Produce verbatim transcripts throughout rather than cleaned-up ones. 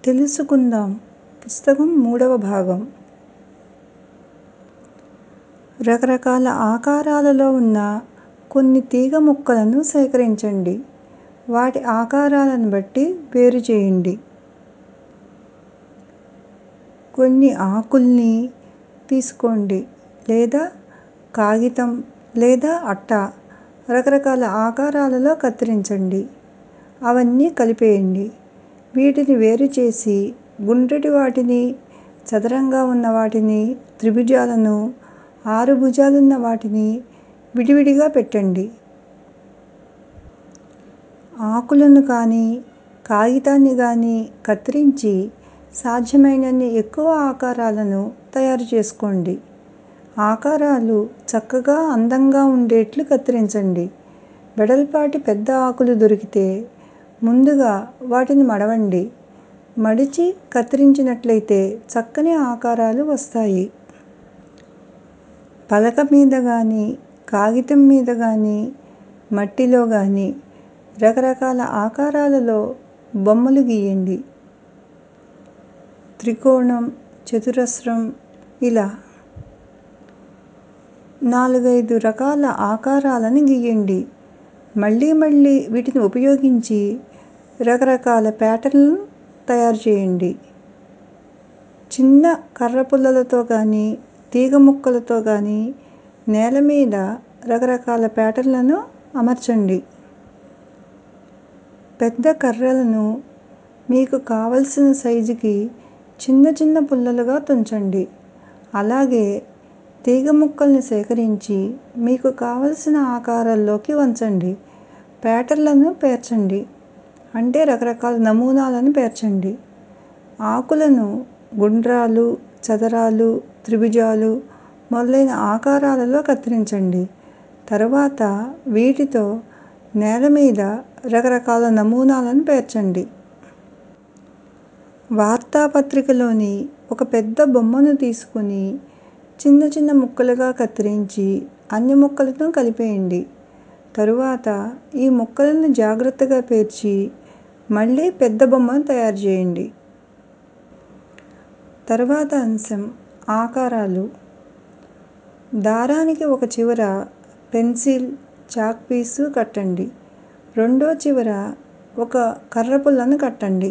తెలుసుకుందాం పుస్తకం మూడవ భాగం. రకరకాల ఆకారాలలో ఉన్న కొన్ని తీగ ముక్కలను సేకరించండి. వాటి ఆకారాలను బట్టి వేరు చేయండి. కొన్ని ఆకుల్ని తీసుకోండి, లేదా కాగితం లేదా అట్ట రకరకాల ఆకారాలలో కత్తిరించండి. అవన్నీ కలిపేయండి. వీటిని వేరు చేసి గుండ్రటి వాటిని, చదరంగా ఉన్న వాటిని, త్రిభుజాలను, ఆరు భుజాలున్న వాటిని విడివిడిగా పెట్టండి. ఆకులను కానీ, కాగితాన్ని కానీ కత్తిరించి సాధ్యమైనన్ని ఎక్కువ ఆకారాలను తయారు చేసుకోండి. ఆకారాలు చక్కగా అందంగా ఉండేట్లు కత్తిరించండి. వెడల్పాటి పెద్ద ఆకులు దొరికితే ముందుగా వాటిని మడవండి. మడిచి కత్తిరించినట్లయితే చక్కని ఆకారాలు వస్తాయి. పలక మీద కానీ, కాగితం మీద కానీ, మట్టిలో కానీ రకరకాల ఆకారాలలో బొమ్మలు గీయండి. త్రికోణం, చతురస్రం ఇలా నాలుగైదు రకాల ఆకారాలను గీయండి. మళ్ళీ మళ్ళీ వీటిని ఉపయోగించి రకరకాల ప్యాటర్న్లను తయారు చేయండి. చిన్న కర్ర పుల్లలతో కానీ, తీగ ముక్కలతో కానీ నేల మీద రకరకాల ప్యాటర్న్లను అమర్చండి. పెద్ద కర్రలను మీకు కావలసిన సైజుకి చిన్న చిన్న పుల్లలుగా తుంచండి. అలాగే తీగ ముక్కల్ని సేకరించి మీకు కావలసిన ఆకారాల్లోకి వంచండి. ప్యాటర్న్లను పేర్చండి, అంటే రకరకాల నమూనాలను పేర్చండి. ఆకులను గుండ్రాలు, చదరాలు, త్రిభుజాలు మొదలైన ఆకారాలలో కత్తిరించండి. తరువాత వీటితో నేల మీద రకరకాల నమూనాలను పేర్చండి. వార్తాపత్రికలోని ఒక పెద్ద బొమ్మను తీసుకుని చిన్న చిన్న ముక్కలుగా కత్తిరించి అన్ని ముక్కలను కలిపేయండి. తరువాత ఈ ముక్కలను జాగ్రత్తగా పేర్చి మళ్ళీ పెద్ద బొమ్మను తయారు చేయండి. తరువాత అంశం ఆకారాలు. దారానికి ఒక చివర పెన్సిల్, చాక్ పీసు కట్టండి. రెండో చివర ఒక కర్రపుల్లను కట్టండి.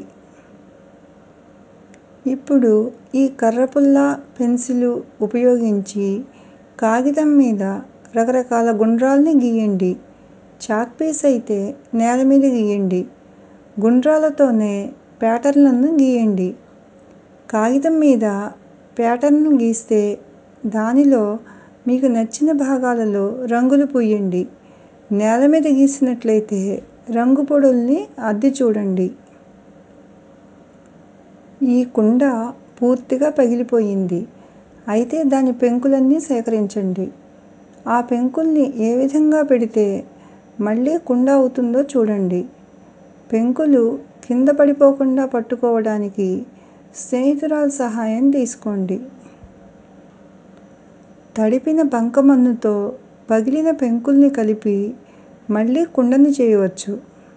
ఇప్పుడు ఈ కర్రపుల్ల, పెన్సిలు ఉపయోగించి కాగితం మీద రకరకాల గుండ్రాల్ని గీయండి. చాక్ పీస్ అయితే నేల మీద గీయండి. గుండ్రాలతోనే ప్యాటర్న్లను గీయండి. కాగితం మీద ప్యాటర్న్ గీస్తే దానిలో మీకు నచ్చిన భాగాలలో రంగులు పూయండి. నేల మీద గీసినట్లయితే రంగు పొడుల్ని అద్ది చూడండి. ఈ కుండ పూర్తిగా పగిలిపోయింది. అయితే దాని పెంకులన్నీ సేకరించండి. ఆ పెంకుల్ని ఏ విధంగా పెడితే మళ్ళీ కుండ అవుతుందో చూడండి. పెంకులు కింద పడిపోకుండా పట్టుకోవడానికి స్నేహితురాలి సహాయం తీసుకోండి. తడిపిన బంకమన్నుతో పగిలిన పెంకుల్ని కలిపి మళ్ళీ కుండను చేయవచ్చు.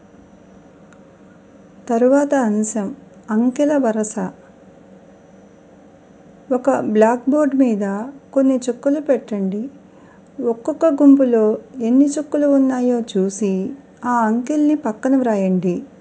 తరువాత అంశం అంకెల వరస. ఒక బ్లాక్ బోర్డ్ మీద కొన్ని చుక్కలు పెట్టండి. ఒక్కొక్క గుంపులో ఎన్ని చుక్కలు ఉన్నాయో చూసి ఆ అంకెల్ని పక్కన వ్రాయండి.